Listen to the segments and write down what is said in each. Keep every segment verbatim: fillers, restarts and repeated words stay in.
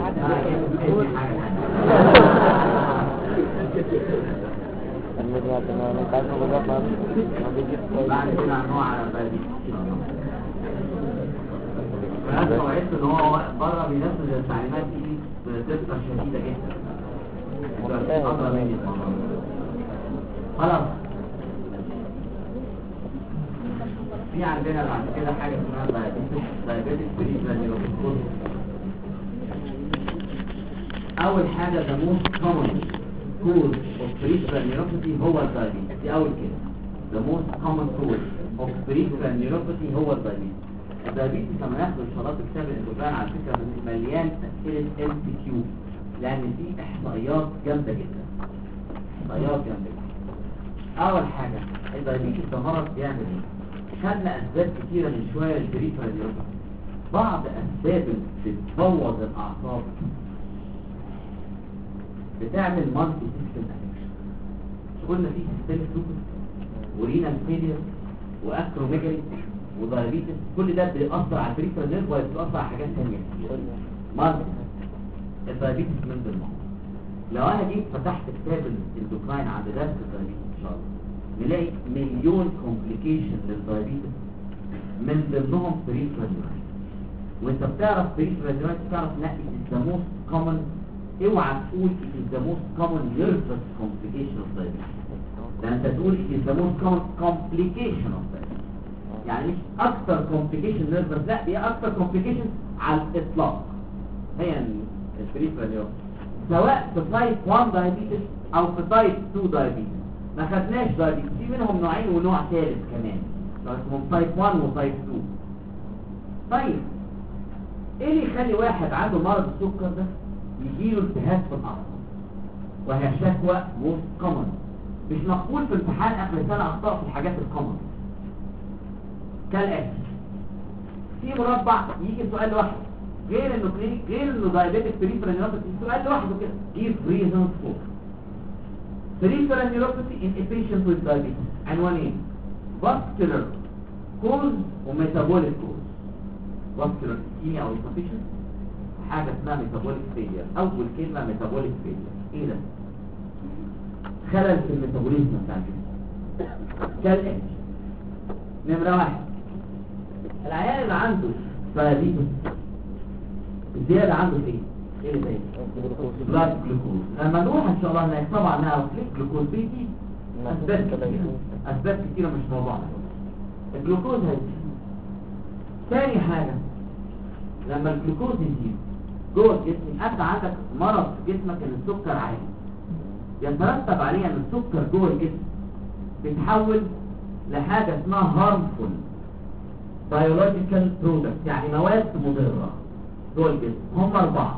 بعد كده هنوع على الدايابيتس. فهذا وعدت ان هو بره بينفذ التعليمات دي بدقه شديده جدا. خلاص في عندنا بعد كده حاجه اسمها دايابيتس دايابيتس بريفرال نيوروباثي. اول حاجه the most common cause of peripheral neuropathy هو الدايابيتس. دي اول كده the most common cause of peripheral neuropathy هو الدايابيتس. الدايابيتس لما ناخد شرايط كتاب الاندوكراين على فكره مليان اسئله ام سي كيو، لان في احصائيات جامده جدا احصائيات جامده جدا. اول حاجه الدايابيتس ده مرض بيعمل ايه؟ خدنا اسباب كتيره من شويه للبريفرال نيوروباثي. بعض اسباب بتبوظ الاعصاب بتعمل مالتي سيستم افكشن. قلنا في سيستم لوبس ورينال فيلير واكروميجالي ودايابيتس، كل ده بيأثر على البريفرال نيرف وبيأثر على حاجات ثانيه كتير. مالتي الدايابيتس من ضمنهم. لو انا جيت فتحت كتاب الاندوكراين عند درس الدايابيتس ان شاء الله نلاقي مليون كومبليكيشن للدايابيتس من ضمنهم بريفرال نيورايتس. وانت بتعرف بريفرال نيورايتس تعرف لا it is the most common. اوعى تقول it is the most common nervous complication of diabetes. لان انت تقول it is the most common complication of diabetes. يعني مش اكتر complication nervous، لا دي اكتر complication على الاطلاق هي البريفرال نيورايتس، سواء في تايب واحد diabetes او في تايب اتنين diabetes. ما خدناش دايابيتس، في منهم نوعين ونوع ثالث كمان اسمهم تايب واحد وتايب اتنين. طيب ايه اللي يخلي واحد عنده مرض السكر ده يجيله التهاب في الاعصاب؟ وهي شكوى موست كومن، مش مقبول في امتحان اخر السنه اخطاء في الحاجات الكومن كالاتي. في مربع يجي سؤال لوحده غير انه كلينيك غير انه دايابيتك بريفرال نيوروباثي، سؤال لوحده كده give reasons for peripheral neuropathy in a patient with diabetes. عنوانين: vascular cause وmetabolic cause. vascular ischemia او insufficient، حاجة اسمها metabolic failure. أول كلمة metabolic failure ايه ده؟ خلل في الميتابوليزم بتاع الجسم كالاتي. نمرة واحد، العيال اللي عنده diabetes الزيادة عنده فين؟ ايه اللي زي بلاد جلوكوز. لما نروح ان شاء الله هنلاقي طبعا نعرف ليه الجلوكوز بيجي اسباب كتيرة اسباب كتيرة مش موضوعنا. الجلوكوز هيزيد. ثاني حاجة، لما الجلوكوز يزيد جوه الجسم انت عندك مرض في جسمك ان السكر عالي، يترتب عليه ان السكر جوه الجسم بيتحول لحاجة اسمها harmful biological products، يعني مواد مضرة جوه الجسم. هم اربعة: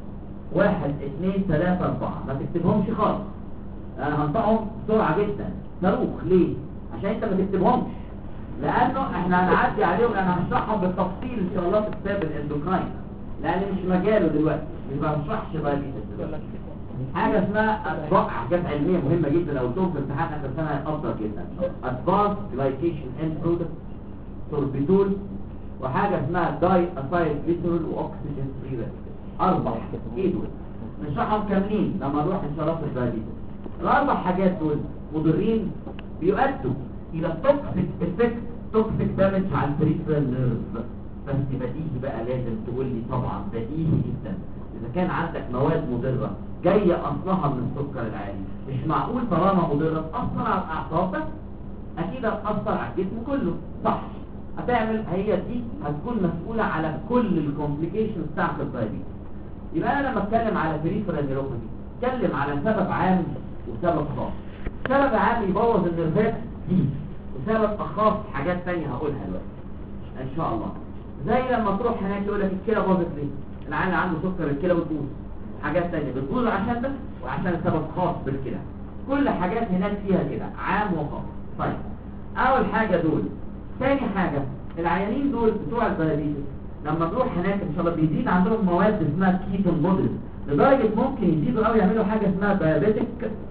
واحد اثنين ثلاثة اربعة. ما تكتبهمش خالص، انا هنطقهم بسرعة جدا صاروخ. ليه؟ عشان انت ما تكتبهمش، لانه احنا هنعدي عليهم، انا هشرحهم بالتفصيل ان شاء الله في كتاب الاندوكراين، لان مش مجاله دلوقتي، مش بشرحش دايابيتس دلوقتي. حاجة اسمها اطباق حاجات علمية مهمة جدا لو تشوف في امتحان اخر سنة هيقدر جدا. advanced glycation end product سوربيتول، وحاجة اسمها داي اسايل جليسرول واكسجين فري راديكال. اربع ايه دول؟ نشرحهم كاملين لما نروح ان شاء الله في الدايابيتس. الاربع حاجات دول مضرين، بيؤدوا الى توكسيك افكت، توكسيك دامج على البريفرال نيرف. بس بديهي بقى لازم تقول لي طبعا بديهي جدا، اذا كان عندك مواد مضره جايه اصلها من السكر العالي، مش معقول طالما مضره تاثر على الاعصاب بس، اكيد هتاثر على الجسم كله، صح؟ هتعمل هي دي هتكون مسؤوله على كل الكومبليكيشنز بتاعت الدايابيتس. يبقى انا لما اتكلم على بريفرال نيوروباثي اتكلم على سبب عام وسبب خاص. سبب عام يبوظ النيرفات دي، وسبب خاص حاجات ثانيه هقولها دلوقتي ان شاء الله. زي لما تروح هناك يقول لك الكلى باظت ليه؟ العيان عنده سكر الكلى بتبوظ، حاجات ثانيه بتبوظ عشان ده وعشان سبب خاص بالكلى. كل حاجات هناك فيها كده عام وخاص. طيب اول حاجه دول. ثاني حاجه العيانين دول بتوع الدايابيتس لما نروح هناك ان شاء الله بيزيد عندهم مواد اسمها كيتون بودز، لدرجه ممكن يزيدوا قوي يعملوا حاجه اسمها دايابيتك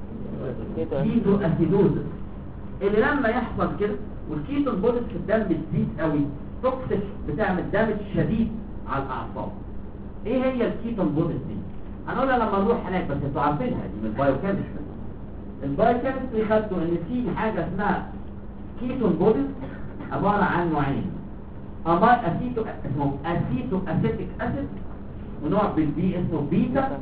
كيتو اسيدوز، اللي لما يحصل كده والكيتون بودز في الدم بتزيد قوي توكسيك، بتعمل دامج شديد على الاعصاب. ايه هي الكيتون بوديز دي؟ هنقولها لما نروح هناك، بس انتوا عارفينها دي من البايوكيمستري. البايوكيمستري خدتوا ان في حاجه اسمها كيتون بوديز عباره عن نوعين، اما اسيتو اسمه اسيتو اسيتيك اسيد، ونوع بالبي اسمه بيتا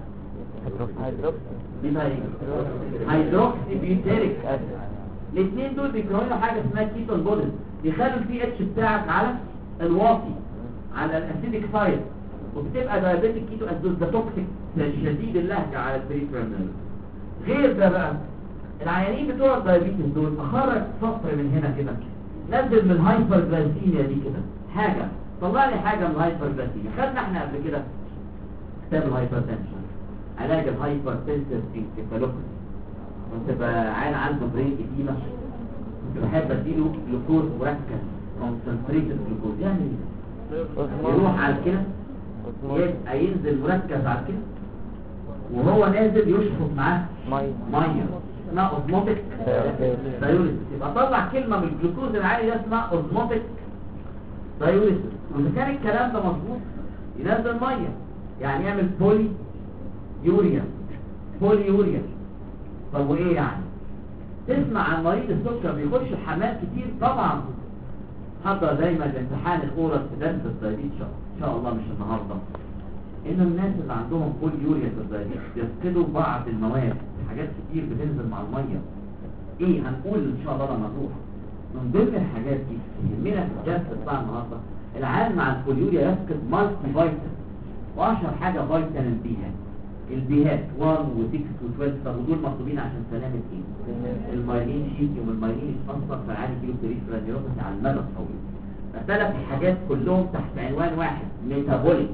بيتا ايه؟ هيدروكسي بيوتيريك اسيد. الاثنين دول بيكونوا حاجه اسمها كيتون بوديز، يخلوا البي اتش بتاعك على الواطي على الاسيديك سايد، وبتبقى دايابيتيك كيتو اسيدوز. ده توكسيك شديد اللهجه على البريفرال نيرف. غير ده بقى العيانين بتوع الدايابيتس دول اخرج سطر من هنا كده، نزل من الهايبر جلايسيميا دي كده حاجه، طلع لي حاجه من الهايبر جلايسيميا. خدنا احنا قبل كده كتاب الهايبرتنشن، علاج الهايبر تنسيف انكفالوباثي. كنت عيان عنده برين اديما، كنت بحب اديله جلوكوز مركز كونسنتريتد جلوكوز. يعمل ايه؟ يروح على الكلى، يبقى ينزل مركز على الكلى، وهو نازل يشفط معاه ميه ميه اسمها اوزموتيك دايوريسيس. يبقى طلع كلمه من الجلوكوز العالي ده اسمها اوزموتيك دايوريسيس. واذا كان الكلام ده مظبوط ينزل ميه، يعني يعمل بولي يوريا بولي يوريا. طب وايه يعني؟ تسمع عن مريض السكر بيخش الحمام كتير؟ طبعا حضر دايما الامتحان الاورال في درس الدايبيت ان شاء الله مش النهارده، ان الناس اللي عندهم بول يوريا في الدايبيت بيفقدوا بعض المواد، حاجات كتير بتنزل مع الميه. ايه هنقول ان شاء الله لما نروح. من ضمن الحاجات دي يهمنا في الدرس بتاع النهارده، العيان مع البول يوريا يفقد مالتي فيتامين، واشهر حاجه فيتامين بي، البيهات واحد و6 و12. ودول مطلوبين عشان سلامه ايه؟ المايلين شيت، والمايلين يتاثر في العادي كيلو بريفرال نيوروباثي على المدى الطويل. فثلاث حاجات كلهم تحت عنوان واحد، ميتابوليك.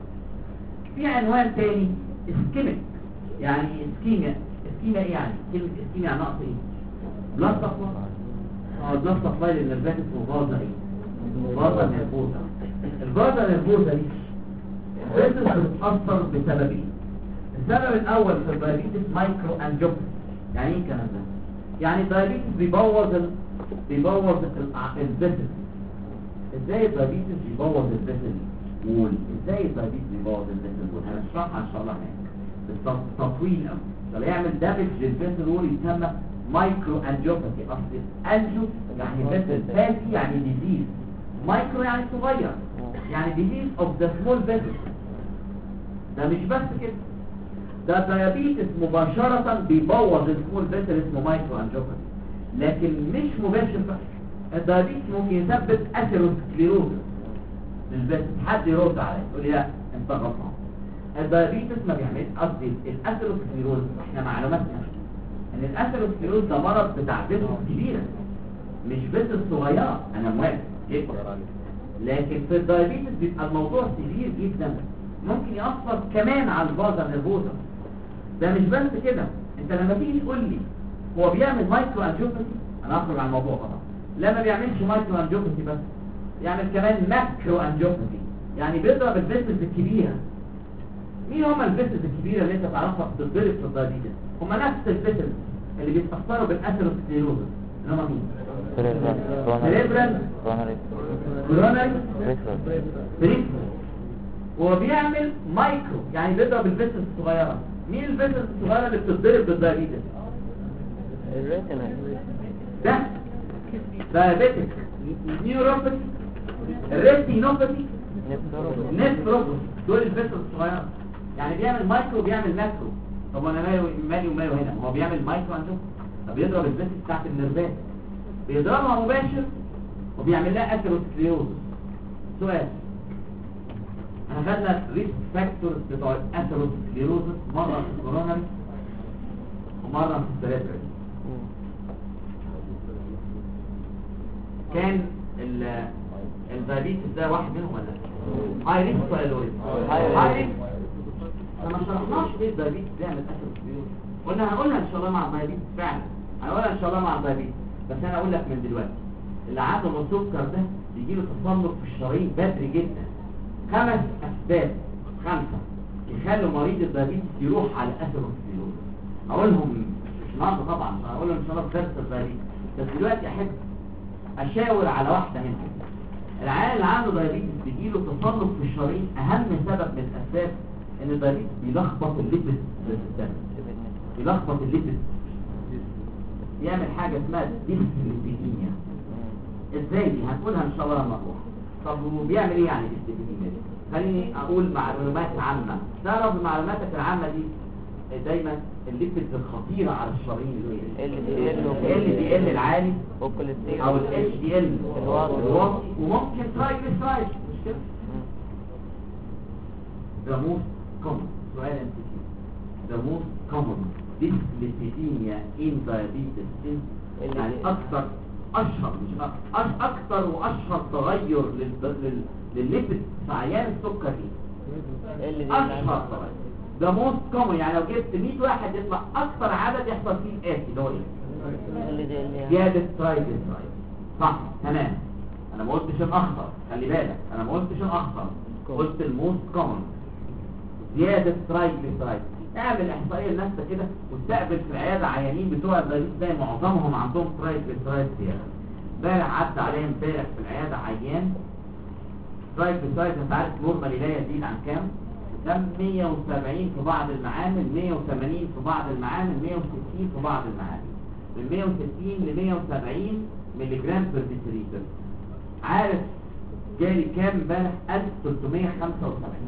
في عنوان تاني اسكيميك، يعني اسكيميا. اسكيميا ايه يعني؟ كلمه اسكيميا يعني نقص ايه؟ بلاد سبلاي. اه بلاد سبلاي للنرفات اسمه فازا ايه؟ فازا نيرفوزا. الفازا نيرفوزا دي بتتاثر بسببين. السبب الاول في الدايابيتس مايكرو انجيوباثي. يعني ايه الكلام ده؟ يعني الدايابيتس بيبوظ ال... بيبوظ الفيسل. ازاي الدايابيتس بيبوظ الفيسل وول؟ ازاي الدايابيتس بيبوظ الفيسل وول؟ هنشرحها ان شاء الله هناك بالتطويل قوي. فبيعمل دامج للفيسل وول يسمى مايكرو انجيوباثي. اصل انجيو يعني فيسل، فاتي يعني ديزيز، مايكرو يعني صغير، يعني ديزيز اوف ذا سمول فيسل. ده مش بس كده، ده دايابيتس مباشرة بيبوظ السمول فيسل اسمه مايكرو انجيوباثي. لكن مش مباشر بقى، الدايابيتس ممكن يسبب اثيروسكليروز للفيسل. حد يرد عليا يقول لي لا انت غلطان، الدايابيتس ما بيعملش. قصدي الاثيروسكليروز احنا معلوماتنا ان الاثيروسكليروز ده مرض بتاع فيسل كبيره مش فيسل صغيره. انا موافق جدا، لكن في الدايابيتس بيبقى الموضوع كبير جدا، ممكن يأثر كمان على الفازا نيرفوزا. ده مش بس كده، انت لما تيجي تقول لي هو بيعمل مايكرو انجيوباثي، انا هخرج عن الموضوع طبعا. لا ما بيعملش مايكرو انجيوباثي بس، يعمل كمان ماكرو انجيوباثي، يعني بيضرب الفيسلز الكبيره. مين هم الفيسلز الكبيره اللي انت تعرفها بتتضرب في الدايابيتس؟ هم نفس الفيسلز اللي بيتاثروا بالاثيروسكليروز، اللي هم مين؟ سيريبرال كوروناري بريفرال. وبيعمل مايكرو يعني بيضرب الفيسلز الصغيره. مين الفيسلز الصغيره اللي بتتضرب بالدايابيتس؟ الريتنا. ده دايابيتك نيوروباثي، الريتينوباثي، نيفروباثي. دول الفيسلز الصغيره، يعني بيعمل مايكرو وبيعمل ماكرو. طب انا مالي مالي وماله هنا؟ هو بيعمل مايكرو انجو، طب بيضرب الفيسلز بتاعت النرفات، بيضربها مباشر وبيعمل لها اثيروسكليروز. سؤال، احنا خدنا الريسك فاكتورز بتوع الاثيروسكليروز مره في الكوروناري ومره في السيريبرال. كان الدايابيتس ده واحد منهم ولا هاي ريسك ولا لو ريسك؟ هاي ريسك. احنا ما شرحناش ليه الدايابيتس بيعمل اثيروسكليروز، قلنا هنقولها ان شاء الله مع الدايابيتس فعلا، هنقولها ان شاء الله مع الدايابيتس. بس انا اقول لك من دلوقتي، اللي عنده السكر ده بيجي له تصلب في الشرايين بدري جدا. خمس اسباب، خمسه يخلوا مريض الدايابيتس يروح على اثيروسكليروز. اقولهم مش النهارده طبعا، هقولهم ان شاء الله في درس الدايابيتس، بس دلوقتي احب اشاور على واحده منهم. العيان اللي عنده دايابيتس بيجيله تصلب في الشرايين، اهم سبب من الاسباب ان الدايابيتس بيلخبط الليبيد في الدم، بيلخبط الليبيد، يعمل حاجه اسمها ديسليبيديميا. ازاي دي؟ هنقولها ان شاء الله لما نروح. طب وبيعمل ايه يعني ديسليبيديميا دي؟ خليني اقول معلومات عامه. تعرف معلوماتك العامه دي دايما الليبيد الخطيره على الشرايين اللي هي ال دي ال العالي او ال اتش دي ال الواطي، وممكن ترايجليسرايد، مش كده؟ ده موست كومن. سؤال ام سي كيو. ده موست كومن dyslipidemia in diabetes is يعني اكثر اشهر مش أكثر, اكثر واشهر تغير لل للليبيد في عيان السكر ايه؟ اشهر تغير. ده موست كومن، يعني لو جبت مية واحد يطلع اكثر عدد يحصل فيه الاتي اللي هو ايه؟ زياده ترايجليسرايد. صح تمام. انا ما قلتش الاخطر، خلي بالك انا ما قلتش الاخطر، قلت الموست كومن زياده ترايجليسرايد. اعمل احصائيه لنفسك كده واستقبل في العياده عيانين بتوع الدايابيتس ده معظمهم عندهم ترايجليسرايد زياده. امبارح عدى عليا امبارح في العياده عيان ترايجليسرايد انت عارف نورمال لا يزيد عن كام؟ كان مية وسبعين في بعض المعامل، مية وثمانين في بعض المعامل، مية وستين في بعض المعامل، من مية وستين ل مية وسبعين مللي جرام بير ديسيليتر. عارف جالي كام امبارح؟ ألف وثلاثمية وخمسة وسبعين.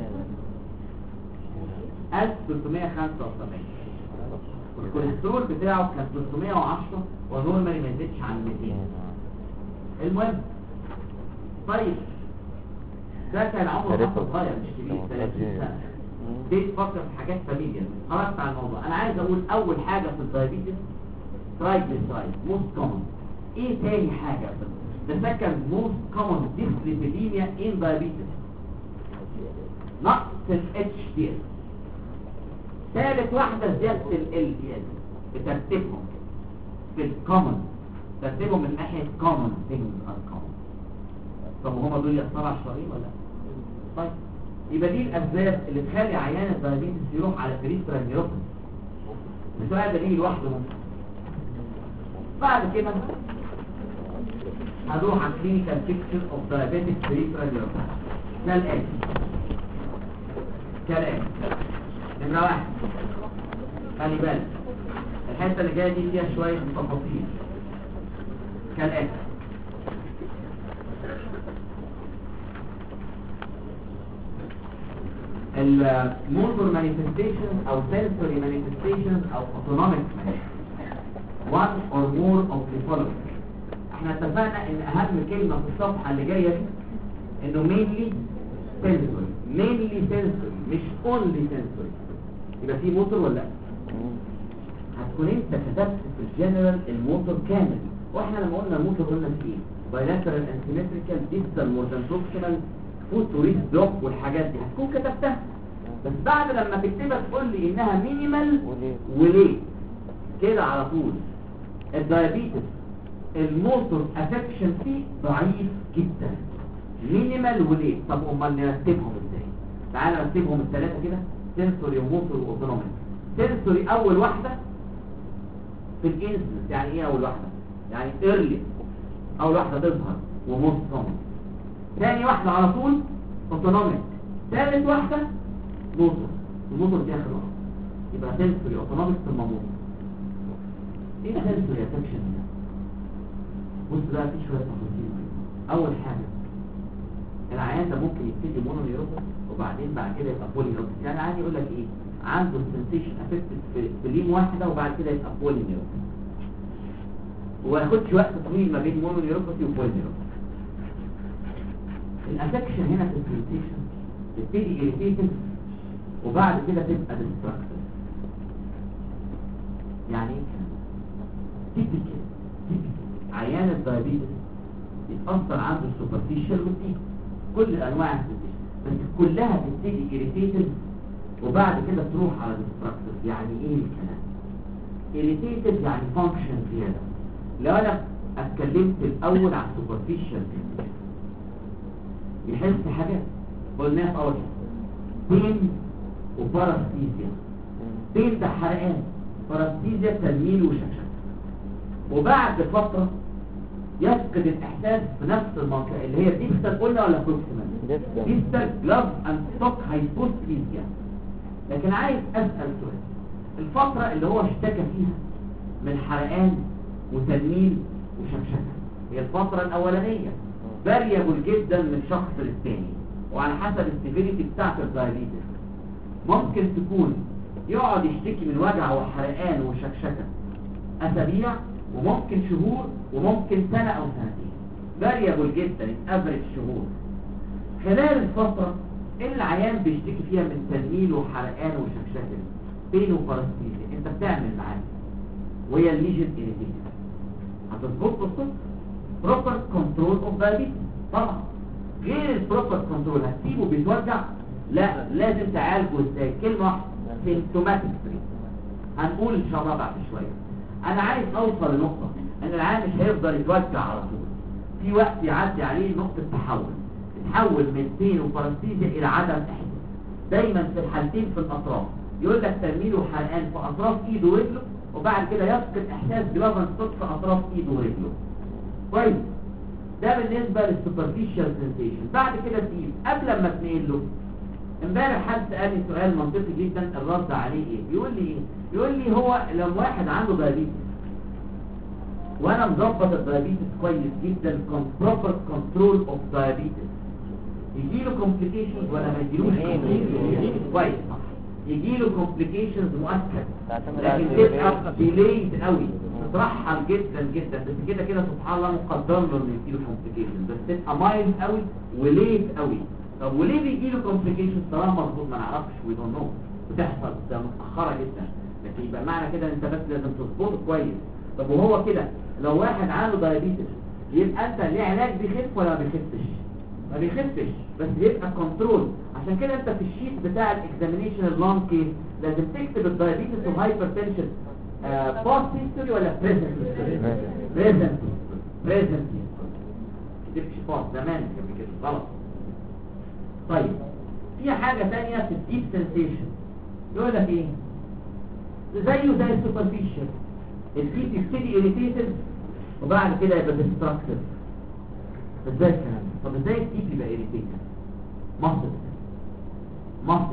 ألف وثلاثمية وخمسة وسبعين. والكوليسترول بتاعه كان ثلاثمية وعشرة ونورمالي ما يزيدش عن مئتين. المهم طيب ده كان عمره حتى صغير مش كبير، ثلاثين سنة. دي تفكر في حاجات فاميليا. خرجت عن الموضوع. انا عايز اقول اول حاجة في الدايابيتس ترايجليسرايد موست كومن. ايه تاني حاجة؟ The second most common dyslipidemia in diabetes نقص ال اتش دي ال. ثالث واحدة زيادة ال ال دي ال. بترتيبهم في الكومن، ترتيبهم من ناحية common things are common. طب وهما دول يأثروا على الشرايين ولا؟ طيب يبقى دي الأسباب اللي تخلي عيان الدايابيتس يروح على بريفرال نيوروباثي. السؤال ده ليه لوحده ممكن. بعد كده هنروح على كلينيكال بيكتشر اوف دايابيتك بريفرال نيوروباثي كالآتي كالآتي. نمرة واحد خلي بالك الحتة اللي جاية دي فيها شوية تفاصيل كالآتي. الموتور مانيفستيشن او سنسوري مانيفستيشن او اوتونوميك one or more of the following. احنا اتفقنا ان اهم كلمة في الصفحة اللي جاية دي انه mainly sensory mainly sensory مش only sensory. يبقى في موتور ولا لا؟ هتكون انت كتبت في الجنرال الموتور كامل، واحنا لما قلنا الموتور قلنا في ايه؟ bilateral and symmetrical distal more than proximal فوتوريس بلوك والحاجات دي هتكون كتبتها. بس بعد لما تكتبها تقول لي انها مينيمال وليه كده على طول. الدايابيتس الموتور افكشن فيه ضعيف جدا مينيمال وليه. طب امال نرتبهم ازاي؟ تعال نرتبهم الثلاثه كده سنسوري وموتور واوتونوميك. سنسوري اول واحده في الانسنس. يعني ايه اول واحده؟ يعني ايرلي اول واحده تظهر وموست كومن. ثاني واحدة على طول اوتونوميك. ثالث واحدة موتور. الموتور دي اخر واحدة. يبقى سنسوري اوتونوميك ثم موتور. ايه سنسوري افكشن ده؟ بص بقى في شوية تفاصيل. اول حاجة العيان ده ممكن يبتدي مونو نيوروباثي وبعدين بعد كده يبقى بولي نيوروباثي. يعني العيان يقول لك ايه؟ عنده سنسيشن افكتد في لين واحدة وبعد كده يبقى بولي نيوروباثي. وما ياخدش وقت طويل ما بين مونو نيوروباثي وبولي نيوروباثي. الافكشن هنا في السنسيشن تبتدي irritative وبعد كده تبقى destructive. يعني ايه الكلام ده؟ تيبيكال تيبيكال عيان الدايابيتس يتأثر عنده السوبرفيشال والديب كل انواع السنسيشن، بس كلها تبتدي irritative وبعد كده تروح على destructive. يعني ايه الكلام؟ irritative يعني function زيادة. لو انا اتكلمت الاول عن superficial يحس حاجات قلناها في اول بين وباراستيزيا. بين ده حرقان، باراستيزيا تنميل وشكشك. وبعد فترة يفقد الاحساس في نفس المنطقه اللي هي ديستال قلنا ولا بروكسيمال؟ Distal. ديستال جلاف اند ستوك هايبوستيزيا. لكن عايز اسال سؤال، الفتره اللي هو اشتكى فيها من حرقان وتنميل وشكشكه هي الفتره الاولانيه، فاريبل جدا من شخص للتاني وعلى حسب السيفيريتي بتاعت الدايابيتس. ممكن تكون يقعد يشتكي من وجع وحرقان وشكشكه اسابيع، وممكن شهور، وممكن سنه او سنتين. فاريبل جدا، افريج شهور. خلال الفتره اللي العيان بيشتكي فيها من تنميل وحرقان وشكشكه بين وبارستيزيا، انت بتعمل معاه وهي الليجن إيريتيشن هتظبط بالصدفه بروبر كنترول اوف دايابيتس. طبعا غير البروبر كنترول هتسيبه بيتوجع؟ لا، لازم تعالجه ازاي؟ كلمه واحده، سيمتوماتيك تريتمنت. هنقول ان شاء الله بعد شويه. انا عايز اوصل لنقطه ان العيان مش هيفضل يتوجع على طول، في وقت يعدي عليه نقطه تحول، تتحول من بين وبارستيزيا الى عدم احساس. دايما في الحالتين في الاطراف، يقول لك تنميل وحرقان في اطراف ايده ورجله، وبعد كده يفقد احساس جلافن ستوك في اطراف ايده ورجله. كويس، ده بالنسبه للسوبرفيشال سنسيشن. بعد كده تقيل قبل ما تنقل له. امبارح حد سالني سؤال منطقي جدا، الرد عليه ايه؟ بيقول لي ايه؟ بيقول لي هو لو واحد عنده دايابيتس وانا مظبط الدايابيتس كويس جدا، بروبر كنترول اوف دايابيتس، يجي له كومبليكيشنز ولا ما يجيلوش؟ كويس، يجي له كومبليكيشنز مؤكد، لكن تبقى ديليد قوي، تترحل جدا جدا، بس كده كده سبحان الله مقدر له انه يجي له كومبليكيشنز، بس تبقى مايلد قوي وليت قوي. طب وليه بيجي له كومبليكيشنز طالما مظبوط؟ ما نعرفش، وي دونت نو، بتحصل ده متاخره جدا، لكن يبقى معنى كده انت بس لازم تظبطه كويس. طب وهو كده لو واحد عنده دايابيتس يبقى انت ليه علاج بيخف ولا ما بيخفش؟ ما بيخفش، بس يبقى كنترول. عشان كده انت في الشيت بتاع الاكزامينيشن اللونج كيس لازم تكتب الدايابيتس وهايبرتنشن باست هيستوري ولا بريزنت هيستوري؟ بريزنت بريزنت هيستوري، ما تكتبش باست، زمان كان كده غلط. طيب في حاجه ثانيه في الديب سنسيشن، يقول لك ايه؟ زيه زي السوبرفيشال، الديب يبتدي irritated وبعد كده يبقى destructive. ازاي الكلام ده؟ طب ازاي الديب يبقى irritated؟ مصر مصر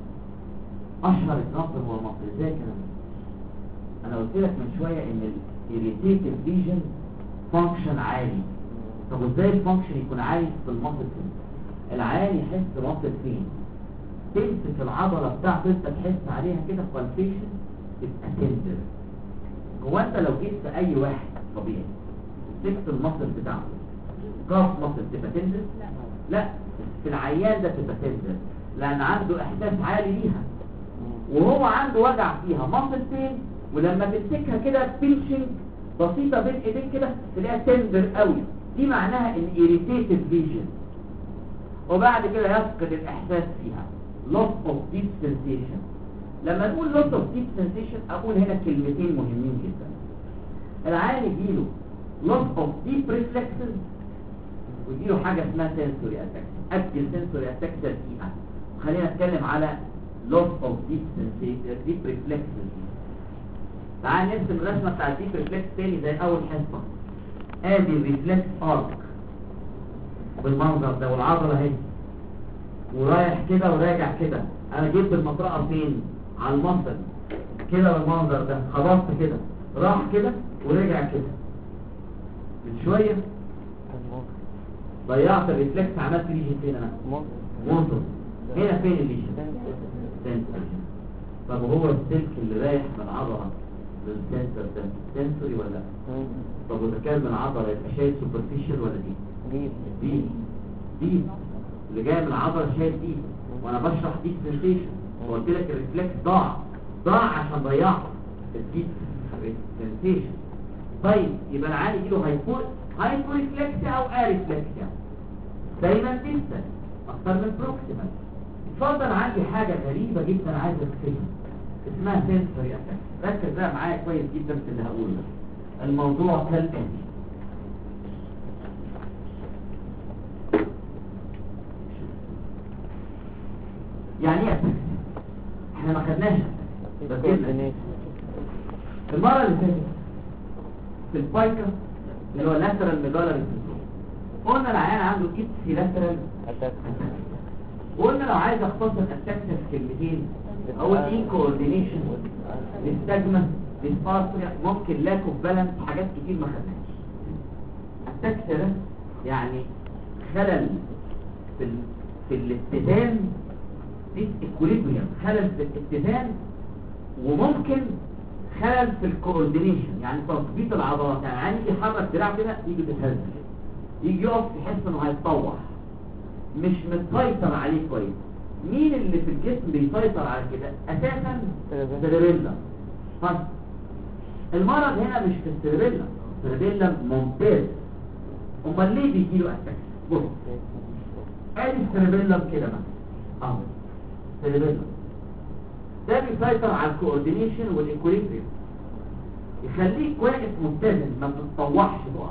اشهر اكزامبل هو مصر. ازاي الكلام ده؟ انا قلت لك من شويه ان الirritated lesion فانكشن عالي. طب ازاي الفانكشن يكون عالي في المصل فين؟ العيان يحس مصل فين؟ تمسك العضله بتاعته انت تحس عليها كده بالفيشن، تبقى تندر. هو انت لو جيت في اي واحد طبيعي مسكت المصل بتاعته كاف مصل تبقى تندر؟ لا، في العيان ده تبقى تندر لان عنده احساس عالي ليها، وهو عنده وجع فيها مصل فين، ولما تمسكها كده بينشنج بسيطه بين ايديك كده تلاقيها تندر قوي. دي معناها ان irritated lesion، وبعد كده يفقد الاحساس فيها loss of deep sensation. لما نقول loss of deep sensation اقول هنا كلمتين مهمين جدا. العيان يجيله loss of deep reflexes ويجيله حاجه اسمها sensory attack. اجل sensory attack ده دقيقه، وخلينا نتكلم على loss of deep sensation deep reflexes. تعال نرسم الرسمه بتاع deep reflex تاني زي اول حصه. ادي الريفلكس ارك بالمنظر ده، والعضله اهي، ورايح كده وراجع كده. انا جبت المطرقه فين؟ على المنطق كده بالمنظر ده، خبطت كده راح كده ورجع كده. من شويه ضيعت الريفلكس، عملت ليجن فين؟ انا منطق هنا. فين الليجن؟ سنسوري. طب وهو السلك اللي رايح من العضله للسنسور ده سنسوري ولا لا؟ طب واذا كان من العضله يبقى شايل سوبرفيشال ولا دي؟ دي دي دي اللي جاي من العضله شايل دي، وانا بشرح دي سنسيشن وقلت لك الريفلكس ضاع ضاع عشان ضيعت الديب سنسيشن. طيب يبقى العيان يجي له هايبو هايبو ريفلكسيا او اريفلكسيا، دايما ديستال اكتر من بروكسيمال. اتفضل، عندي حاجه غريبه جدا عايز اكتبها اسمها سنسوري اتاك. ركز بقى معايا كويس جدا في اللي هقوله ده. الموضوع كالاتي، يعني ايه اتاك؟ احنا ما خدناش اتاك، بس المره اللي فاتت في البايكا اللي هو لاترال ميدالري سندروم. قلنا العيان عنده ابسي لاترال اتاك. وقلنا لو عايز اختصر اتاكسيا في كلمتين اول ان كوردينيشن ديستاجما ديسبارسيا ممكن لاك اوف بالانس حاجات كتير ما خدناهاش. اتاكسيا ده يعني خلل في ال... في الاتزان دي اكوليبريم، خلل في الاتزان وممكن خلل في الكوردينيشن يعني تظبيط العضلات. يعني عندي يحرك دراع كده يجي بيتهز يجي يقف يحس انه هيتطوح مش متسيطر عليه كويس. مين اللي في الجسم بيسيطر على كده اساسا؟ السيربيلا. طيب المرض هنا مش في السيربيلا، السيربيلا ممتاز. امال ليه بيجي له اتاك؟ بص ادي السيربيلا كده مثلا اهو السيربيلا ده بيسيطر على الكوردينيشن والايكوليبريم يخليك واقف متزن ما بتتطوحش تقع.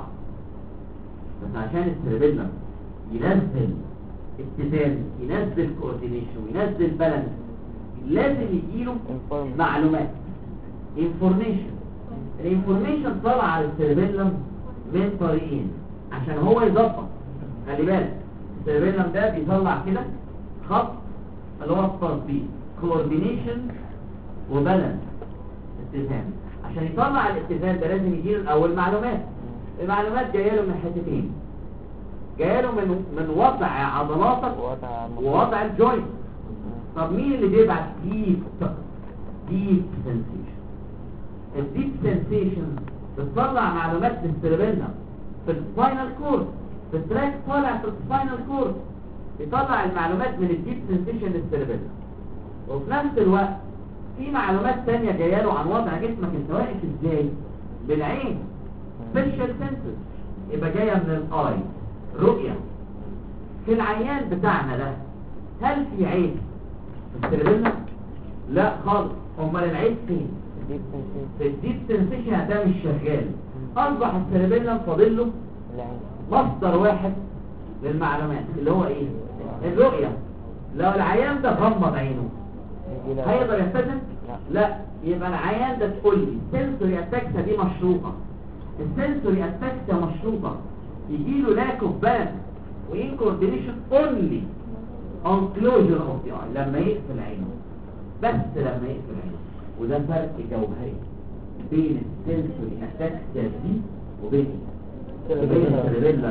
بس عشان السيربيلا ينزل اتزان ينزل كوردينيشن وينزل بالانس لازم يجيله معلومات انفورميشن. الانفورميشن طالع على السيربيلم من طريقين عشان هو يظبط. خلي بالك السيربيلم ده بيطلع كده خط اللي هو التظبيط كوردينيشن وبالانس اتزان. عشان يطلع الاتزان ده لازم يجيله الاول معلومات. المعلومات جايه له من حتتين، جايه له من من وضع عضلاتك ووضع الجوينت. طب مين اللي بيبعت ديب ديب سنسيشن؟ الديب سنسيشن بتطلع معلومات للسيربيلم في السباينال كورد، في التراك طالع في السباينال كورد بيطلع المعلومات من الديب سنسيشن للسيربيلم. وفي نفس الوقت في معلومات تانية جايه له عن وضع جسمك انت واقف ازاي بالعين سبيشال سنسز يبقى جايه من الاي رؤيه. في العيان بتاعنا ده هل في عين في السيربيلم؟ لا خالص. امال العين فين؟ في الديب سنسيشن ده مش شغال. اصبح السيربيلم فاضل له مصدر واحد للمعلومات اللي هو ايه؟ الرؤيه. لو العيان ده غمض عينه هيقدر يستخدم؟ لا. يبقى العيان ده تقول لي السنسوري اتاكسيا دي مشروطه. السنسوري اتاكسيا مشروطه يجيله لاك اوف بالانس وان كوردينيشن اونلي اون كلوجر اوف ذا اي لما يقفل عينه، بس لما يقفل عينه. وده فرق جوهري بين السنسوري اتاكسيا دي وبين بين السيربيلا.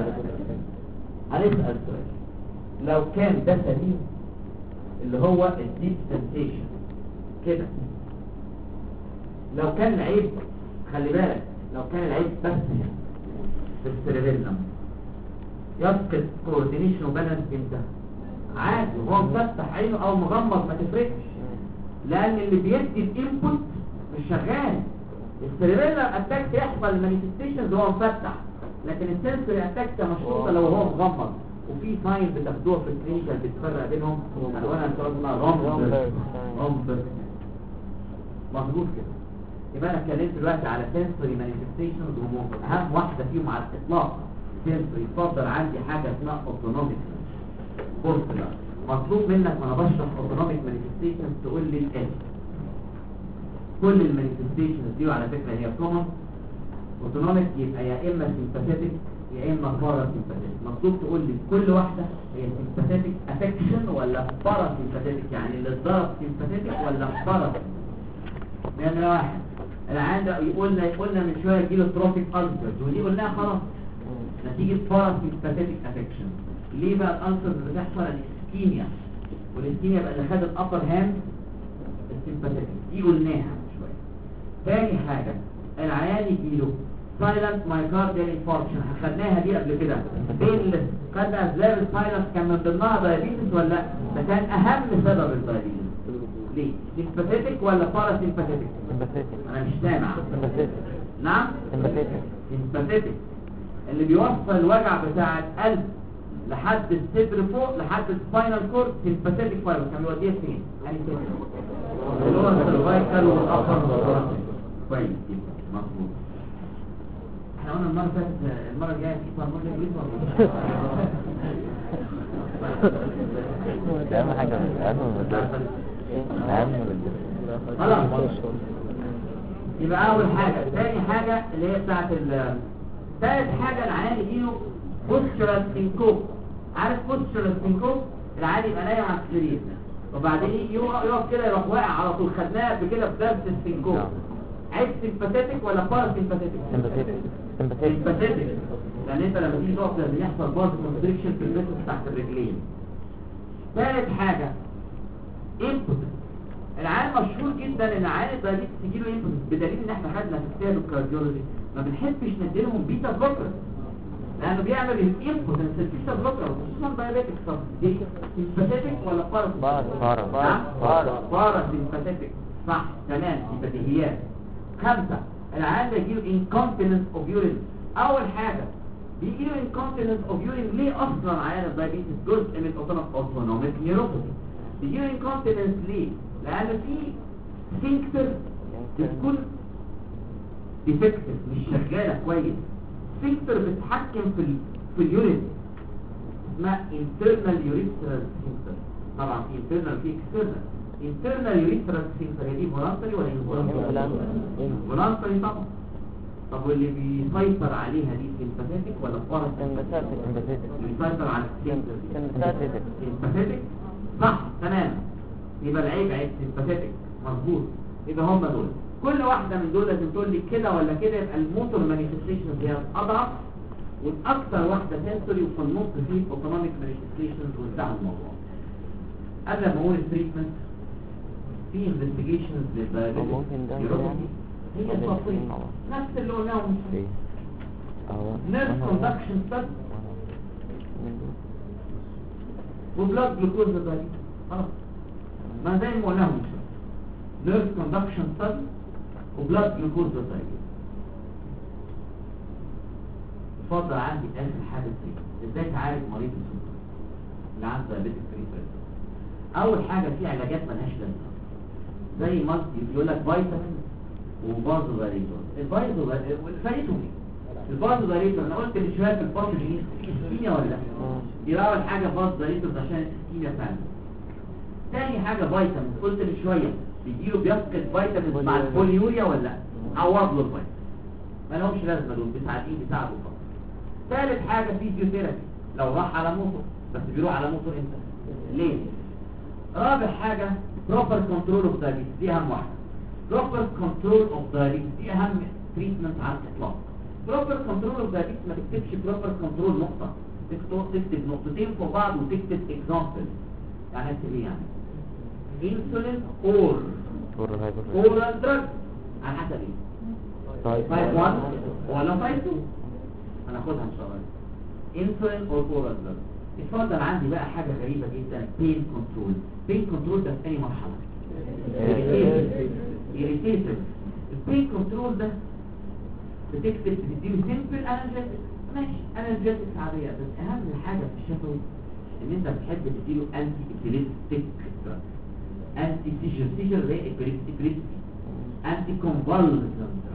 هنسال سؤال، لو كان ده سليم اللي هو الديب سنسيشن كده، لو كان العيب خلي بالك لو كان العيب بس في السيربيلم يفقد كوردينيشن وبالانس امتى؟ عادي وهو مفتح عينه او مغمض ما تفرقش، لان اللي بيدي الانبوت مش شغال. السيربيلم اتاك يحصل المانيفستيشنز وهو مفتح، لكن السنسوري اتاك مشروطه لو هو مغمض. وفي ساين بتاخدوها في الكلينيكال بتفرق بينهم الوان اسمها رومبرج رومبرج مظبوط كده. يبقى انا اتكلمت دلوقتي على سنسوري مانيفستيشنز وموضوع اهم واحده فيهم على الاطلاق سنسوري. يفضل عندي حاجه اسمها اوتونوميك فورسلا. مطلوب منك وانا بشرح اوتونوميك مانيفستيشنز تقول لي الان كل المانيفستيشنز دي وعلى فكره هي كومن. اوتونوميك يبقى يا اما سيمباثيك يا اما بارا سيمباثيك. مطلوب تقول لي كل واحده هي سيمباثيك افكشن ولا بارا سيمباثيك، يعني اللي اتضرب سيمباثيك ولا بارا. نمرة واحد العيان ده يقولنا يقولنا من شويه يجيله تروفيك ألسرز ودي قلناها خلاص نتيجه بارا سيمباثيك افكشن. ليه بقى الألسرز بتحصل؟ الاسكيميا، والاسكيميا بقى اللي خد الابر هاند السيمباثيك دي قلناها من شويه. تاني حاجه العيان يجيله سايلنت مايكارديال انفاركشن، خدناها دي قبل كده. بين خد اسباب السايلنت كان من ضمنها دايابيتس ولا ده كان اهم سبب الدايابيتس؟ ليه؟ سيمباثيك ولا بارا سيمباثيك؟ سيمباثيك. انا مش سامع. سيمباثيك. نعم سيمباثيك. سيمباثيك اللي بيوصل الوجع بتاع القلب لحد الصدر فوق لحد السباينال كورد. سيمباثيك فايبر كان بيوديها فين؟ يعني فين؟ اللي هو السيرفايكال والابر. كويس جدا مظبوط. احنا قلنا المره اللي فاتت المره الجايه في هرمون الانجليزي ولا اهم حاجه اهم اهم خلاص. يبقى اول حاجه. ثاني حاجه اللي هي بتاعه ثالث حاجه العيان يجيله بوستشرال سينكوب. عارف بوستشرال سينكوب؟ العيان يبقى نايم على السرير وبعدين يجي يقف يقف كده يروح واقع على طول. خدناها قبل كده في درس السينكوب. عايز سيمباثيتك ولا بارا سيمباثيتك؟ سمباثيتك سمباثيتك سيمباثيتك لان انت لما تيجي تقف لازم يحصل باز كونستريكشن في الفيسس تحت الرجلين. ثالث حاجه امبوتنس. العيان مشهور جدا ان عيان الدايابيتس يجيله امبوتنس، بدليل ان احنا خدنا في كتاب الكارديولوجي ما بنحبش نديلهم بيتا بلوكر لانه بيعمل الامبوتنس البيتا بلوكر خصوصا دايابيتكس. طب دي سيمباثيتك ولا بارا؟ بارا بارا بارا بارا سيمباثيتك صح تمام دي بديهيات. خمسه العيان ده يجيله انكونتيننس اوف يورين. اول حاجه بيجيله انكونتيننس اوف يورين ليه؟ اصلا عيان الدايابيتس جزء من اوتونوميك نيوروباثي. بيجيله انكونتيننس ليه؟ لان في سفنكتر بتكون ديفكتيف مش شغاله كويس. سفنكتر بتتحكم في ال... في اليورين اسمها internal urethral sphincter. طبعا في internal في external. internal urethral sphincter دي فولانتري ولا انفولانتري؟ فولانتري طبعا. طب واللي بيسيطر عليها دي سيمباثيتك ولا بارا سمباثيتك سمباثيتك اللي بيسيطر على السفنكتر سمباثيتك سيمباثيتك صح تمام. يبقى العيب عيب سيمباثيتك مظبوط. يبقى هم دول كل واحده من دول لازم تقول لي كده ولا كده. يبقى الموتور مانيفستيشنز هي الاضعف والاكثر واحده سنسوري وفي النص فيه اوتونوميك مانيفستيشنز وانتهى الموضوع. قبل ما اقول التريتمنت في انفستيجيشنز للدايابيتس هي التصوير نفس اللي قلناهم نيرف كوندكشن ستادي وبلاد جلوكوز دايابيتس خلاص ما زي ما قلناهم نيرف كوندكشن ستادي وبلاد جلوكوز دايابيتس. اتفضل عندي اخر حاجه فيه ازاي تعالج مريض السكر اللي عنده دايابيتس بريفيرنس. اول حاجه في علاجات مالهاش لازمه زي مالتي يقول لك فيتامين وبازو فاريتور. الفازو والفاريتور الفازو فاريتور انا قلت من شويه في الباثوجينيس اسكيميا ولا لا؟ دي اول حاجه فازو فاريتور عشان الاسكيميا فعلا. ثاني حاجه فيتامين قلت من شويه بيجيله بيفقد فيتامينز مع البوليوريا ولا لا؟ عوض له الفيتامين ما لهمش لازمه دول بيساعدين بيساعدوا فقط. ثالث حاجه فيزيوثيرابي لو راح على موتور بس بيروح على موتور امتى؟ ليه؟ رابع حاجه بروبر كنترول اوف دايابيتس دي اهم واحده. بروبر كنترول اوف دايابيتس دي اهم تريتمنت على الاطلاق. بروبر كنترول اوف دايابيتس ما تكتبش بروبر كنترول نقطه تكتب نقطتين فوق بعض وتكتب اكزامبل. يعني اكتب ايه يعني؟ انسولين اور اورال دراج على حسب ايه؟ تايب واحد ولا تايب اتنين هناخدها ان شاء الله. انسولين اور اورال دراج. اتفضل عندي بقى حاجه غريبه جدا بين كنترول. بين كنترول ده في اي مرحله؟ irritated. البين كنترول ده بتكتب بتديله سيمبل انالجيتك ماشي انالجيتك عاديه بس اهم حاجه في الشفوي ان انت بتحب تديله انتي ابيليبتيك دراج. انتي سيجر سيجر زي ابيليبتي انتي كونفالسنت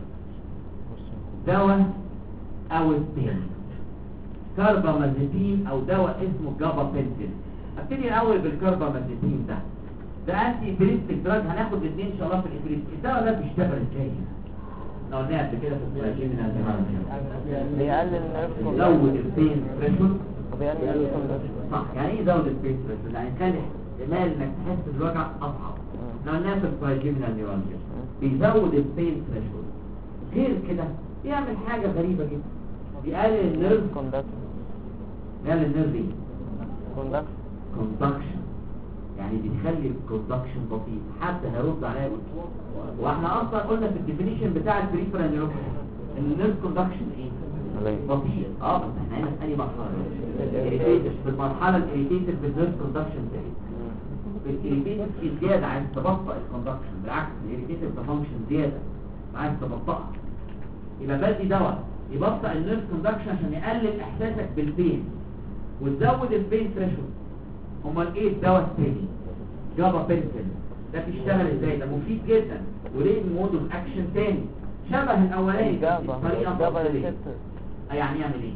دواء او البين كاربامازيبين او دواء اسمه جابابنتين. ابتدي الاول بالكاربامازيبين ده ده انتي ابيليبتيك دراج هناخد الاثنين ان شاء الله في الابيليبتيك. الدواء ده بيشتغل ازاي؟ احنا قلناها قبل كده في السلاجين من الجمال بيقلل النيرف يزود البين بريشر وبيقلل النيرف صح. يعني ايه يزود البين بريشر؟ يعني يخلي احتمال انك تحس بالوجع اصعب. احنا قلناها في السلاجين من الجمال بيزود البين بريشر. غير كده بيعمل حاجه غريبه جدا بيقلل النيرف كوندكشن. بيقلل النيرف ايه؟ كوندكشن كوندكشن يعني بيخلي الكوندكشن بطيء. حد هيرد عليا يقول واحنا اصلا قلنا في الديفينيشن بتاع البريفرال نيوروباثي ان النيرف كوندكشن ايه؟ بطيء. اه بس احنا هنا في اي مرحله؟ الاريتيتد في المرحله الاريتيتد بالنيرف كوندكشن زي الاريتيتد في زياده عايز تبطئ الكوندكشن. بالعكس الاريتيتد ده فانكشن زياده عايز تبطئها. يبقى بدي دواء يبطئ النيرف كوندكشن عشان يقلل احساسك بالبين وتزود البين ثريشولد. امال ايه الدواء الثاني؟ جابابنتين ده بيشتغل ازاي؟ ده مفيد جدا وليه مود اوف اكشن ثاني شبه الاولاني بطريقه تفصيليه. يعني يعمل ايه؟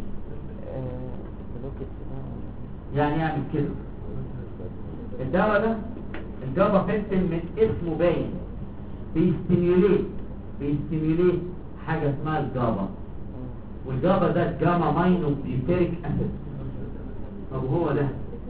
يعني يعمل كده. الدواء ده الجابابنتين من اسمه باين بيستيميوليت بيستيميوليت حاجه اسمها الجابا والجابا ده جاما ماينو بيوتيريك اسيد. طب هو ده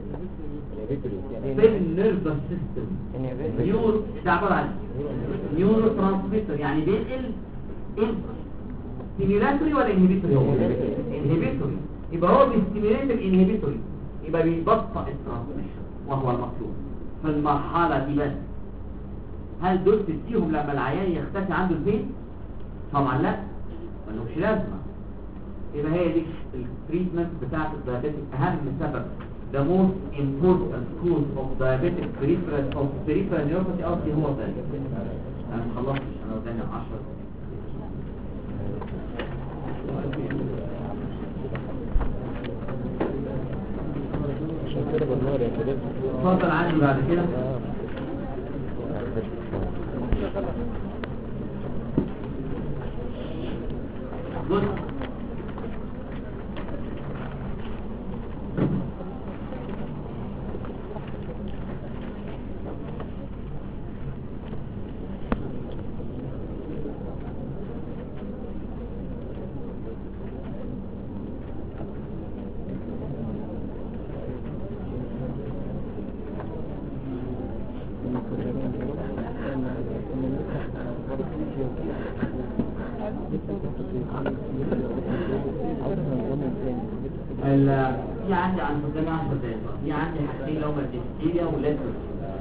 في النيرفس سيستم نيورو، ده عباره عن نيورو ترانسميتر، يعني بينقل ستيميولاتوري ولا انهبيتوري؟ هو انهبيتوري، يبقى هو بيستيميوليت الانهبيتوري، يبقى بيبطئ الترانسميشن وهو المطلوب في المرحله دي بس. هل دول تديهم لما العيان يختفي عنده البين؟ طبعا لا، ملوش لازمه. يبقى هي دي التريتمنت بتاعت الدايابيتك. اهم سبب the most important cause of diabetic peripheral of peripheral neuropathy قصدي هو ده. انا ما خلصتش، انا قدامي عشرة. عشان كده بالنار يا كده. اتفضل عندي بعد كده. بص في عندي عن قدامي عشر دقايق. في عندي حاجتين لو الديستيريا والليتروس.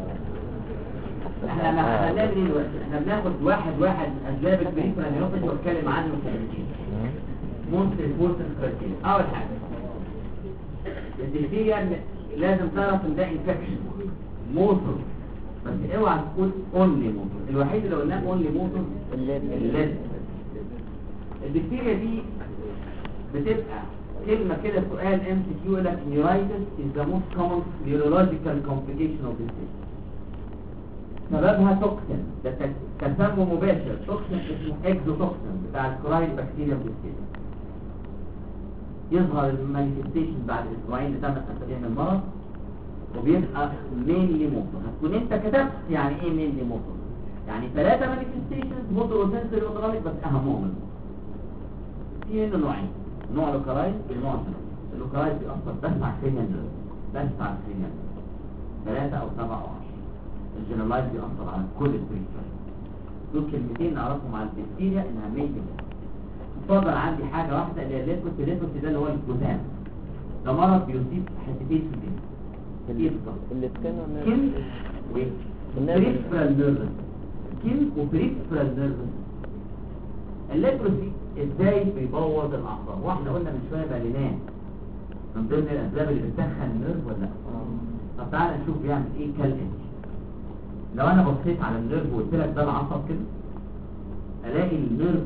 احنا ما هنعمل ايه دلوقتي؟ احنا بناخد واحد واحد اسباب البريفرال نيوروباثي واتكلم عنه كلمتين. موست امبورتنت كرايتيريا. اول حاجه الديستيريا لازم تعرف ان ده انفكشن موتور، بس اوعى تقول اونلي موتور. الوحيد اللي قلناه اونلي موتور الليد. الديستيريا دي بتبقى كلمة كده سؤال ام سي كيو لك neuritis is the most common neurological complication of this disease. سببها توكسين، ده تسمم مباشر، توكسين اسمه اكزوتوكسين بتاع الكراين بكتيريا بكتيريا. يظهر المانيفستيشن بعد اسبوعين لثمان اسابيع من المرض، وبيبقى مينلي موتور. هتكون انت كتبت يعني ايه مينلي موتور؟ يعني ثلاثة مانيفستيشنز موتور وسنسوري اوتونوميك، بس اهمهم في منه نوعين، نوع لوكالايز ونوع جنرال. اللوكالايز بيأثر بس على الكرينيال نيرف، بس على الكرينيال ثلاثة أو سبعة أو عشرة. الجنرالايز بيأثر على كل البريفرال. دول كلمتين نعرفهم على البكتيريا إنها ميجر. اتفضل عندي حاجة واحدة اللي هي الليتروس. الليتروس ده اللي هو الجذام، ده مرض بيصيب حتتين في الجسم. يفضل الاسكان كن وبريفرال نيرف، كن وبريفرال نيرف. الليتروس ازاي بيبوظ الاعصاب؟ واحنا قلنا من شويه بالينان من ضمن الاسباب اللي بتسخن النيرف ولا لا؟ طب تعالى نشوف بيعمل ايه كالاتي. لو انا بصيت على النيرف وقلت لك ده العصب كده، الاقي النيرف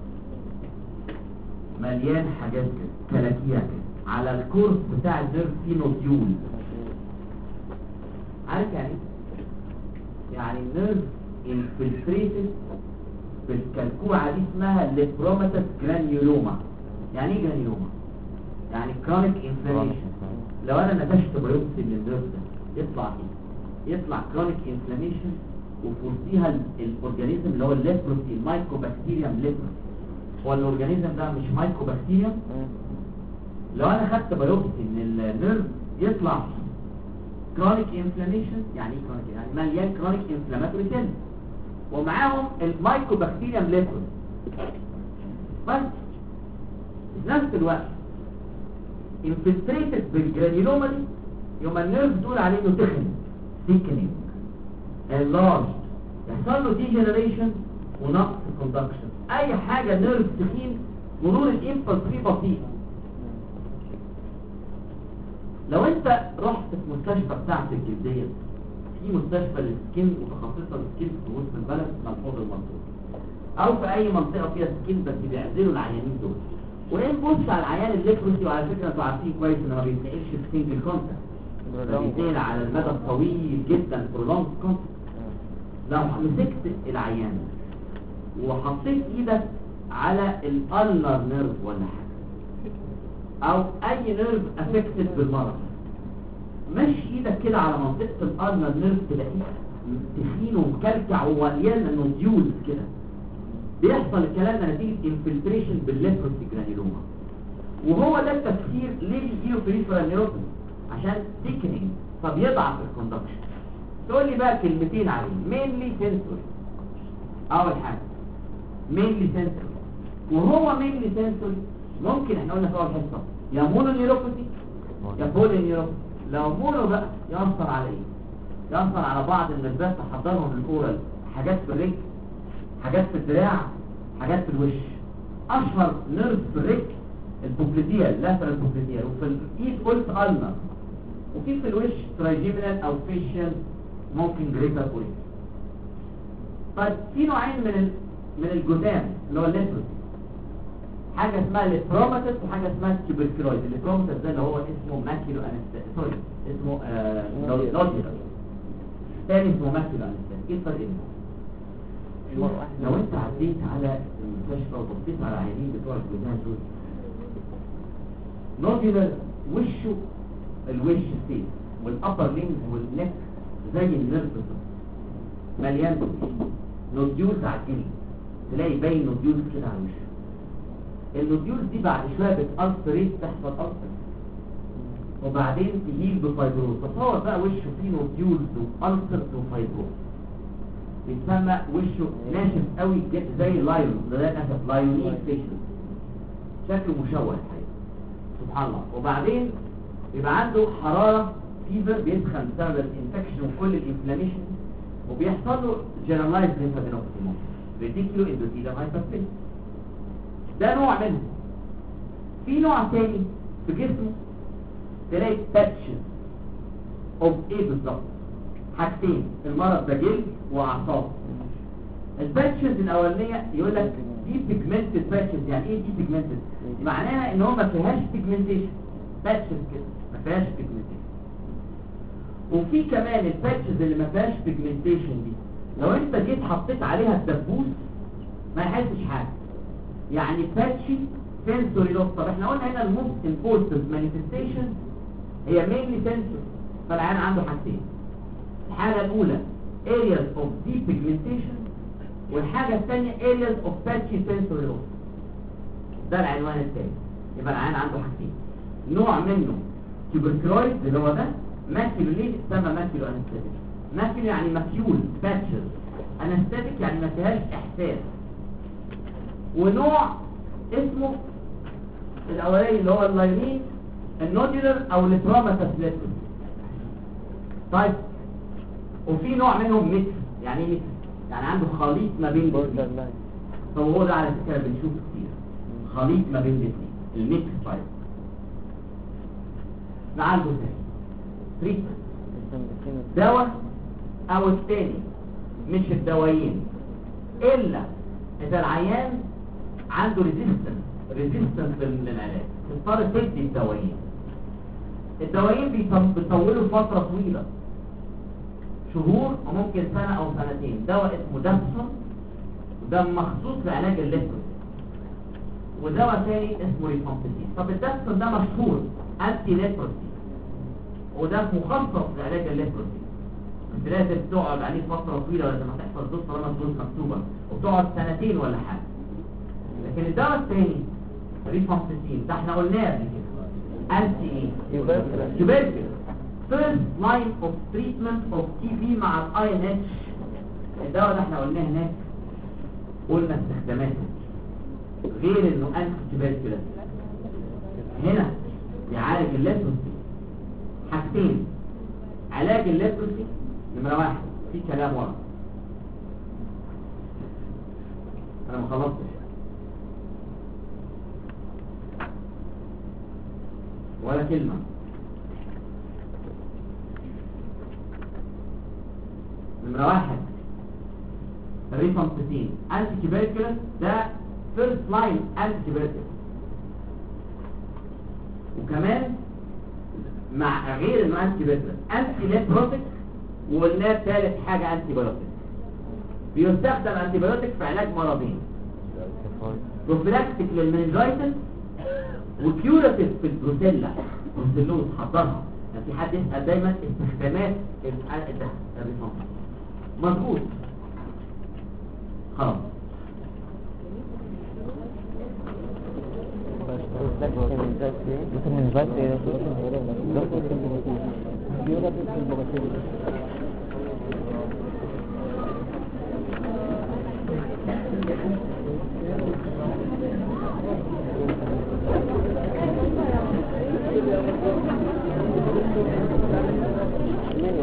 مليان حاجات كده كلاكيع كده، على الكورس بتاع النيرف فيه نوديول. عارف يعني ايه؟ يعني النيرف انفلتريتد بالكلكوعة دي اسمها ليبروماتس جرانيولوما. يعني ايه جرانيولوما؟ يعني كرونيك انفلاميشن. لو انا نتشت بايوبسي من النيرف ده يطلع ايه؟ يطلع كرونيك انفلاميشن، وفوقيها الاورجانيزم اللي هو الليبروسي، المايكوبكتيريوم ليبروسي. هو الاورجانيزم ده مش مايكوبكتيريوم؟ لو انا خدت بايوبسي من النيرف يطلع فيه كرونيك انفلاميشن. يعني ايه كرونيك؟ يعني مليان كرونيك انفلاماتوري سيل، ومعاهم المايكوبكتيريوم ليبروس. بس في نفس الوقت انفلتريتد بالجرانيولوما دي، يوم النيرف تقول عليه انه تخن، ثيكنينج، انلارج، يحصل له ديجنريشن ونقص كوندكشن. اي حاجه نيرف تخين مرور الامبلس فيه بطيء. لو انت رحت في مستشفى بتاعت الجلديه، في مستشفى للسكين متخصصه للسكين في وسط البلد اسمها الحوض المنصور، او في اي منطقه فيها سكين بس بيعزلوا العيانين دول. وين بص على العيان الليبروسي، وعلى فكره انتوا عارفين كويس انه ما بيتنقلش في سنجل كونتاكت، بيتنقل على المدى الطويل جدا برولونج كونتاكت. لو مسكت العيان وحطيت ايدك على الالنر نيرف ولا حاجه، او اي نيرف افكتد بالمرض، مش ايدك كده على منطقه الالنر نيرف تلاقيه تخين ومكلكع ومليان نوديولز كده، بيحصل الكلام ده نتيجه انفلتريشن بالليبروسي جرانيولوما. وهو ده التفسير ليه بيجيله بريفرال نيوروباثي، عشان تيكنينج فبيضعف الكوندكشن. تقول لي بقى كلمتين عليه. مينلي سنسوري، اول حاجه مينلي سنسوري، وهو مينلي سنسوري ممكن احنا قلنا في اول حصه يا مونو نيوروباثي يا بولي نيوروباثي. لو مونو بقى يأثر على ايه؟ يأثر على بعض النرفات تحضرهم للاورال، حاجات في الرجل، حاجات في الدراع، حاجات في الوش. اشهر نيرف في الرجل البوبليتيال، لاترال بوبليتيال، وفي الايد قلت النر، وفي في الوش ترايجيمينال او فيشيال ممكن جريتر بوليس. طيب في نوعين من ال... من الجذام اللي هو الليتروس، حاجه اسمها ليبروماتس وحاجه اسمها تيوبركلويد. الليبروماتس ده اللي هو اسمه ماكيلو انستيك، سوري اسمه نوديولار، الثاني اسمه ماكيلو انستيك. ايه الفرق بينهم؟ لو انت عديت على المستشفى وبصيت على عينين بتوع الجذام دول، نوديولار وشه الوش ستيت والابر لينج والنك زي النيرف مليان نوديولز على الجلد، تلاقي باين نوديولز كده على وشه. النوديولز دي بعد شويه بتألسريت، تحصل ألسر وبعدين تهيل بفايبروز. تصور بقى وشه فيه نوديولز وألسر وفايبروز، بيتسمى وشه ناشف قوي زي اللايون، ده للاسف لايونيك فيشن، شكله مشوه الحقيقه سبحان الله. وبعدين يبقى عنده حراره فيفر، بيسخن بسبب الانفكشن وكل الانفلاميشن، وبيحصل له جنرالايز ليمفادينوباثي، ريديكيولو اندوثيليال هايبرتنشن. ده نوع منه. في نوع تاني في جسمه تلاقي باتشز اوف ايه بالظبط؟ حاجتين، المرض ده جلد واعصاب. الباتشز الاولانيه يقول لك دي بيجمنتد باتشز. يعني ايه دي بيجمنتد؟ معناها ان هو ما فيهاش بيجمنتيشن، باتشز كده ما فيهاش بيجمنتيشن. وفي كمان الباتشز اللي ما فيهاش بيجمنتيشن دي لو انت جيت حطيت عليها الدبوس ما يحسش حاجه، يعني باتشي سنسوري لوس. طب احنا قلنا هنا الموست امبورتنت مانيفستيشن هي مينلي سنسوري، فالعيان عنده حاجتين. الحاجه الاولى areas of deep pigmentation، والحاجه الثانيه areas of patchy sensory loss. ده العنوان الثاني. يبقى العيان عنده حاجتين، نوع منه تيوبركلويد اللي هو ده ماكيولو. ليه تسمى ماكيولو انستاتيك؟ ماكيولو يعني مكيول، باتشز، انستاتيك يعني ما فيهاش احساس. ونوع اسمه الاولاني اللي هو اللاينين النوديولر او التراماتس ليتروس. طيب وفي نوع منهم ميكس. يعني ايه ميكس؟ يعني عنده خليط ما بين الاثنين. طب هو ده على فكره بنشوفه كتير، خليط ما بين الاثنين، الميكس تايب. نعالجه ازاي؟ تريتمنت، دواء او الثاني، مش الدوايين الا اذا العيان عنده ريزيستنس ريزيستنس للعلاج تضطر تدي الدوايين. الدوايين بيطولوا فتره طويله، شهور وممكن سنه او سنتين. دواء اسمه دابسون وده مخصوص لعلاج الليبروسي، ودواء ثاني اسمه ريفامبيسين. طب الدابسون ده مشهور انتي ليبروسي وده مخصص لعلاج الليبروسي، انت لازم تقعد عليه فتره طويله لازم هتحصل دوز طالما الدوز مكتوبه، وتقعد سنتين ولا حاجه. لكن الدواء الثاني ريفامبيسين ده احنا قلناه قبل كده انتي ايه؟ تيوبركل. فيرست لاين اوف تريتمنت اوف تي بي مع الاي ان اتش. الدواء ده احنا قلناه هناك، قلنا استخداماته غير انه انتي تيوبركل، هنا بيعالج الليبروسي. حاجتين، علاج الليبروسي نمره واحد، في كلام ورا انا ما خلصتش ولا كلمه. نمره واحد ريفامبيسين انتي تيوبركلوس، ده فيرست لاين انتي تيوبركلوس. وكمان مع غير انه انتي تيوبركلوس انتي ليبروتيك، وقلنا ثالث حاجه انتي بايوتيك. بيستخدم انتي بايوتيك في علاج مرضين، بروفيلاكتيك للمننجايتس وكيوراتيف في البروسيلا بروسيلوز. حضرها يعني في حد يسال دايما استخدامات الريفامبيسين. مظبوط خلاص. مثلا من فايت ايه ده